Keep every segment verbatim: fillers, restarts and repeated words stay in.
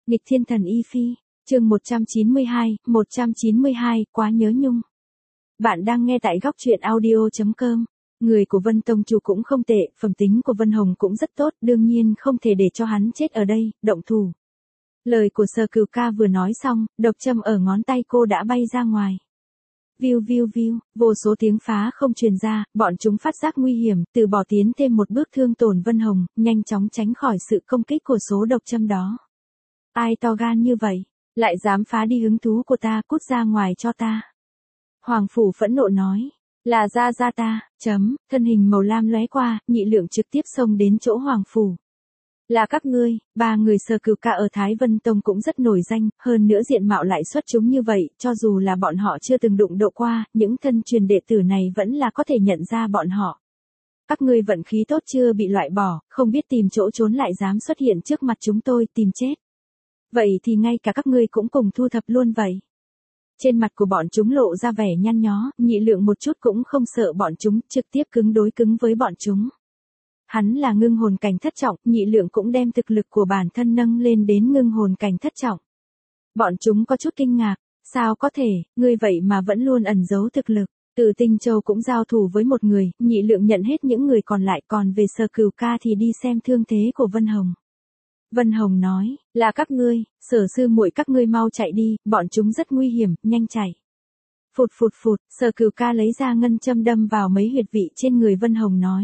Nghịch thiên thần Y Phi, chương một trăm chín mươi hai, một trăm chín mươi hai, quá nhớ nhung. Bạn đang nghe tại góc truyện audio chấm com. Người của Vân Tông Chủ cũng không tệ, phẩm tính của Vân Hồng cũng rất tốt, đương nhiên không thể để cho hắn chết ở đây, động thủ. Lời của Sở Cửu Ca vừa nói xong, độc châm ở ngón tay cô đã bay ra ngoài. Viu viu viu, vô số tiếng phá không truyền ra, bọn chúng phát giác nguy hiểm, từ bỏ tiến thêm một bước thương tổn Vân Hồng, nhanh chóng tránh khỏi sự công kích của số độc châm đó. Ai to gan như vậy, lại dám phá đi hứng thú của ta, cút ra ngoài cho ta. Hoàng Phủ phẫn nộ nói, là ra ra ta, chấm, thân hình màu lam lóe qua, nhị lượng trực tiếp xông đến chỗ Hoàng Phủ. Là các ngươi, ba người Sở Cửu Ca ở Thái Vân Tông cũng rất nổi danh, hơn nữa diện mạo lại xuất chúng như vậy, cho dù là bọn họ chưa từng đụng độ qua, những thân truyền đệ tử này vẫn là có thể nhận ra bọn họ. Các ngươi vận khí tốt chưa bị loại bỏ, không biết tìm chỗ trốn lại dám xuất hiện trước mặt chúng tôi tìm chết. Vậy thì ngay cả các ngươi cũng cùng thu thập luôn vậy. Trên mặt của bọn chúng lộ ra vẻ nhăn nhó, nhị lượng một chút cũng không sợ bọn chúng, trực tiếp cứng đối cứng với bọn chúng. Hắn là ngưng hồn cảnh thất trọng, nhị lượng cũng đem thực lực của bản thân nâng lên đến ngưng hồn cảnh thất trọng. Bọn chúng có chút kinh ngạc, sao có thể, ngươi vậy mà vẫn luôn ẩn giấu thực lực. Từ Tinh Châu cũng giao thủ với một người, nhị lượng nhận hết những người còn lại, còn về Sở Cửu Ca thì đi xem thương thế của Vân Hồng. Vân Hồng nói, là các ngươi, Sở sư muội các ngươi mau chạy đi, bọn chúng rất nguy hiểm, nhanh chạy. Phụt phụt phụt, Sở Cửu Ca lấy ra ngân châm đâm vào mấy huyệt vị trên người Vân Hồng nói.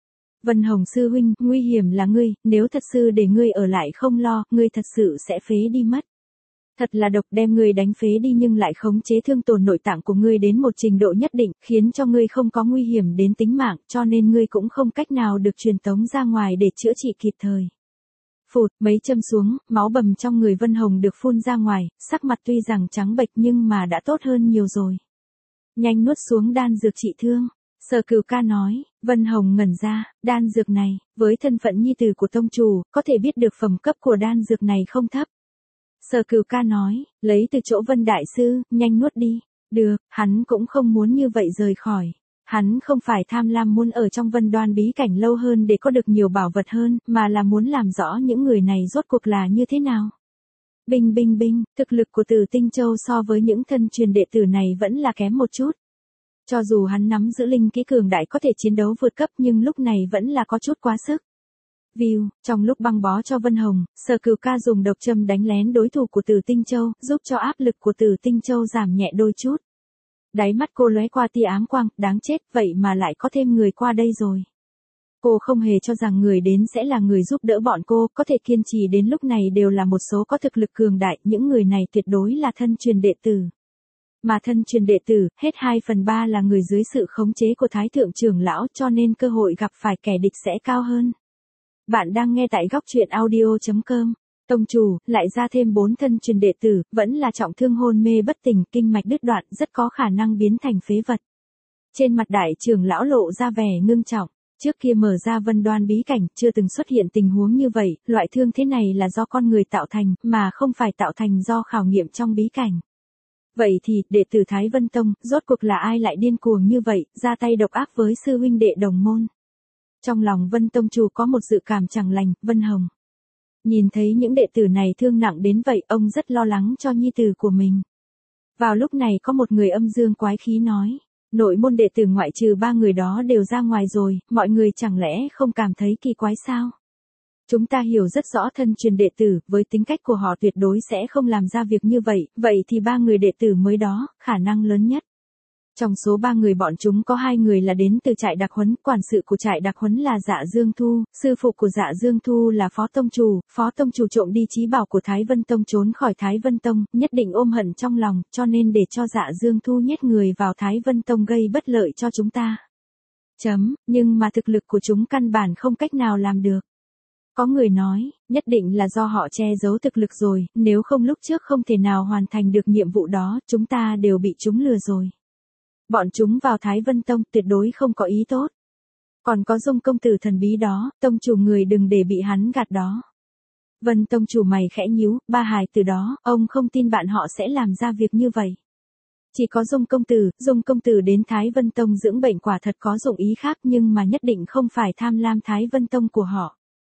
Vân Hồng sư huynh, nguy hiểm là ngươi, nếu thật sự để ngươi ở lại không lo, ngươi thật sự sẽ phế đi mất. Thật là độc, đem ngươi đánh phế đi nhưng lại khống chế thương tổn nội tạng của ngươi đến một trình độ nhất định, khiến cho ngươi không có nguy hiểm đến tính mạng, cho nên ngươi cũng không cách nào được truyền tống ra ngoài để chữa trị kịp thời. Phụt, mấy châm xuống, máu bầm trong người Vân Hồng được phun ra ngoài, sắc mặt tuy rằng trắng bệch nhưng mà đã tốt hơn nhiều rồi. Nhanh nuốt xuống đan dược trị thương. Sở Cửu Ca nói, Vân Hồng ngẩn ra, đan dược này, với thân phận nhi tử của tông chủ, có thể biết được phẩm cấp của đan dược này không thấp. Sở Cửu Ca nói, lấy từ chỗ Vân Đại Sư, nhanh nuốt đi. Được, hắn cũng không muốn như vậy rời khỏi. Hắn không phải tham lam muốn ở trong Vân Đoan bí cảnh lâu hơn để có được nhiều bảo vật hơn, mà là muốn làm rõ những người này rốt cuộc là như thế nào. Binh binh binh, thực lực của Từ Tinh Châu so với những thân truyền đệ tử này vẫn là kém một chút. Cho dù hắn nắm giữ linh kỹ cường đại có thể chiến đấu vượt cấp nhưng lúc này vẫn là có chút quá sức. View, trong lúc băng bó cho Vân Hồng, Sở Cửu Ca dùng độc châm đánh lén đối thủ của Từ Tinh Châu, giúp cho áp lực của Từ Tinh Châu giảm nhẹ đôi chút. Đáy mắt cô lóe qua tia ám quang, đáng chết, vậy mà lại có thêm người qua đây rồi. Cô không hề cho rằng người đến sẽ là người giúp đỡ bọn cô, có thể kiên trì đến lúc này đều là một số có thực lực cường đại, những người này tuyệt đối là thân truyền đệ tử. Mà thân truyền đệ tử, hết hai phần ba là người dưới sự khống chế của Thái Thượng trưởng lão cho nên cơ hội gặp phải kẻ địch sẽ cao hơn. Bạn đang nghe tại góc truyện audio chấm com. Tông chủ, lại ra thêm bốn thân truyền đệ tử, vẫn là trọng thương hôn mê bất tỉnh, kinh mạch đứt đoạn, rất có khả năng biến thành phế vật. Trên mặt đại trưởng lão lộ ra vẻ ngưng trọng, trước kia mở ra Vân Đoan bí cảnh, chưa từng xuất hiện tình huống như vậy, loại thương thế này là do con người tạo thành, mà không phải tạo thành do khảo nghiệm trong bí cảnh. Vậy thì, đệ tử Thái Vân Tông, rốt cuộc là ai lại điên cuồng như vậy, ra tay độc ác với sư huynh đệ đồng môn. Trong lòng Vân Tông Chủ có một dự cảm chẳng lành, Vân Hồng. Nhìn thấy những đệ tử này thương nặng đến vậy, ông rất lo lắng cho nhi tử của mình. Vào lúc này có một người âm dương quái khí nói, nội môn đệ tử ngoại trừ ba người đó đều ra ngoài rồi, mọi người chẳng lẽ không cảm thấy kỳ quái sao? Chúng ta hiểu rất rõ thân truyền đệ tử, với tính cách của họ tuyệt đối sẽ không làm ra việc như vậy, vậy thì ba người đệ tử mới đó, khả năng lớn nhất. Trong số ba người bọn chúng có hai người là đến từ trại đặc huấn, quản sự của trại đặc huấn là Dạ Dương Thu, sư phụ của Dạ Dương Thu là Phó Tông Chủ, Phó Tông Chủ trộm đi chí bảo của Thái Vân Tông trốn khỏi Thái Vân Tông, nhất định ôm hận trong lòng, cho nên để cho Dạ Dương Thu nhét người vào Thái Vân Tông gây bất lợi cho chúng ta. Chấm, nhưng mà thực lực của chúng căn bản không cách nào làm được. Có người nói, nhất định là do họ che giấu thực lực rồi, nếu không lúc trước không thể nào hoàn thành được nhiệm vụ đó, chúng ta đều bị chúng lừa rồi. Bọn chúng vào Thái Vân Tông tuyệt đối không có ý tốt. Còn có Dung công tử thần bí đó, tông chủ người đừng để bị hắn gạt đó. Vân tông chủ mày khẽ nhíu, ba hài từ đó, ông không tin bạn họ sẽ làm ra việc như vậy. Chỉ có Dung công tử, Dung công tử đến Thái Vân Tông dưỡng bệnh quả thật có dụng ý khác nhưng mà nhất định không phải tham lam Thái Vân Tông của họ.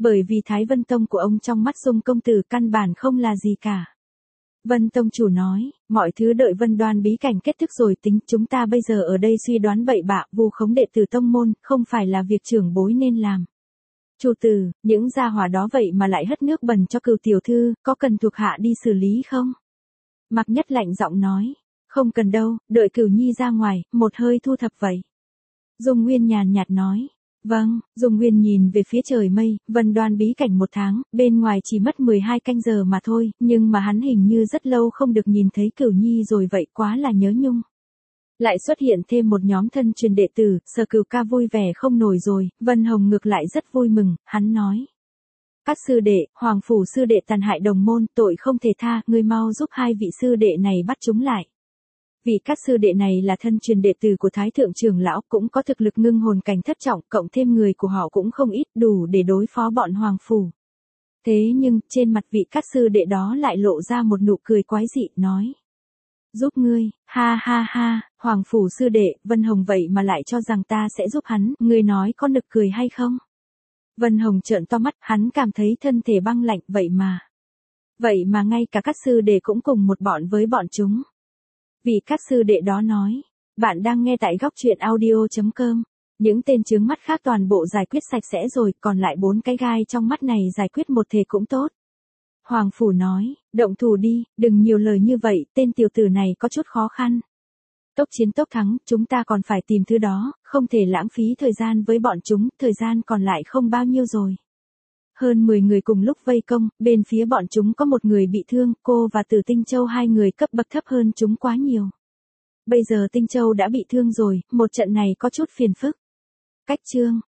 Bởi vì Thái Vân Tông của ông trong mắt Dung công tử căn bản không là gì cả. Vân Tông chủ nói, mọi thứ đợi Vân Đoan bí cảnh kết thúc rồi tính, chúng ta bây giờ ở đây suy đoán bậy bạ, vu khống đệ tử tông môn, không phải là việc trưởng bối nên làm. Chủ tử, những gia hỏa đó vậy mà lại hất nước bẩn cho Cửu tiểu thư, có cần thuộc hạ đi xử lý không? Mạc Nhất lạnh giọng nói, không cần đâu, đợi Cửu nhi ra ngoài, một hơi thu thập vậy. Dung Nguyên nhàn nhạt nói, vâng. Dung Nguyên nhìn về phía trời mây, Vân Đoan bí cảnh một tháng, bên ngoài chỉ mất mười hai canh giờ mà thôi, nhưng mà hắn hình như rất lâu không được nhìn thấy Cửu nhi rồi vậy, quá là nhớ nhung. Lại xuất hiện thêm một nhóm thân truyền đệ tử, Sở Cửu ca vui vẻ không nổi rồi, Vân Hồng ngược lại rất vui mừng, hắn nói. Các sư đệ, Hoàng phủ sư đệ tàn hại đồng môn, tội không thể tha, ngươi mau giúp hai vị sư đệ này bắt chúng lại. Vì các sư đệ này là thân truyền đệ tử của Thái thượng trưởng lão, cũng có thực lực ngưng hồn cảnh thất trọng, cộng thêm người của họ cũng không ít, đủ để đối phó bọn Hoàng phủ. Thế nhưng, trên mặt vị các sư đệ đó lại lộ ra một nụ cười quái dị, nói. Giúp ngươi, ha ha ha, Hoàng phủ sư đệ, Vân Hồng vậy mà lại cho rằng ta sẽ giúp hắn, ngươi nói có nực cười hay không? Vân Hồng trợn to mắt, hắn cảm thấy thân thể băng lạnh, vậy mà. Vậy mà ngay cả các sư đệ cũng cùng một bọn với bọn chúng. Vì các sư đệ đó nói, bạn đang nghe tại góc truyện audio chấm com. Những tên chướng mắt khác toàn bộ giải quyết sạch sẽ rồi, còn lại bốn cái gai trong mắt này giải quyết một thể cũng tốt. Hoàng phủ nói, động thủ đi, đừng nhiều lời như vậy, tên tiểu tử này có chút khó khăn. Tốc chiến tốc thắng, chúng ta còn phải tìm thứ đó, không thể lãng phí thời gian với bọn chúng, thời gian còn lại không bao nhiêu rồi. Hơn mười người cùng lúc vây công, bên phía bọn chúng có một người bị thương, cô và Tử Tinh Châu hai người cấp bậc thấp hơn chúng quá nhiều. Bây giờ Tinh Châu đã bị thương rồi, một trận này có chút phiền phức. Cách chương